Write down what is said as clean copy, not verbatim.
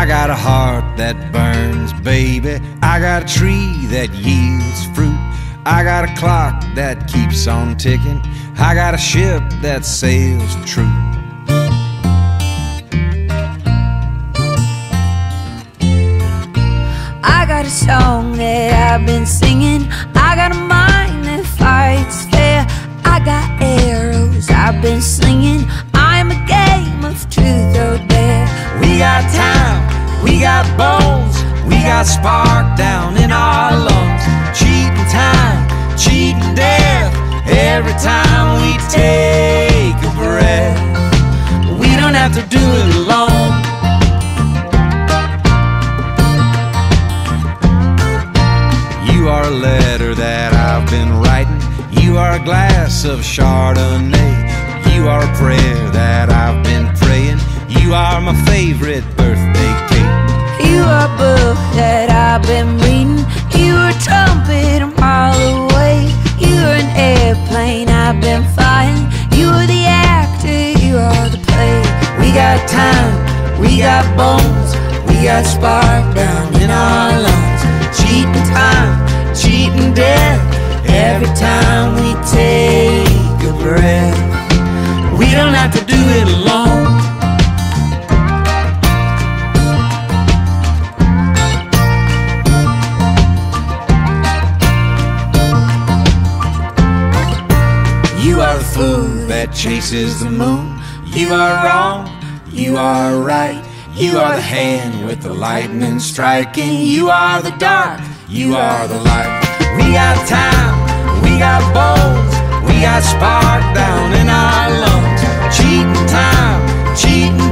I got a heart that burns, baby. I got a tree that yields fruit. I got a clock that keeps on ticking. I got a ship that sails true. I got a song that I've been singing. I got a mind that fights fair. I got arrows I've been slinging. I'm a game of truth or dare. We got time, we got bones, we got spark down in our lungs. Cheating time, cheating death, every time we take a breath. We don't have to do it alone. You are a letter that I've been writing. You are a glass of Chardonnay. You are a prayer that I've been praying. You are my favorite birthday cake. You are a book that I've been reading. You are a trumpet a mile away. You are an airplane I've been flying. You are the actor, you are the play. We got time, we got bones, we got spark down in our lungs. Cheating time, cheating death, every time we take a breath. We don't have to do it alone. You are the fool that chases the moon. You are wrong, you are right. You are the hand with the lightning striking. You are the dark, you are the light. We got time, we got bones, we got spark down in our lungs. Cheating time, cheating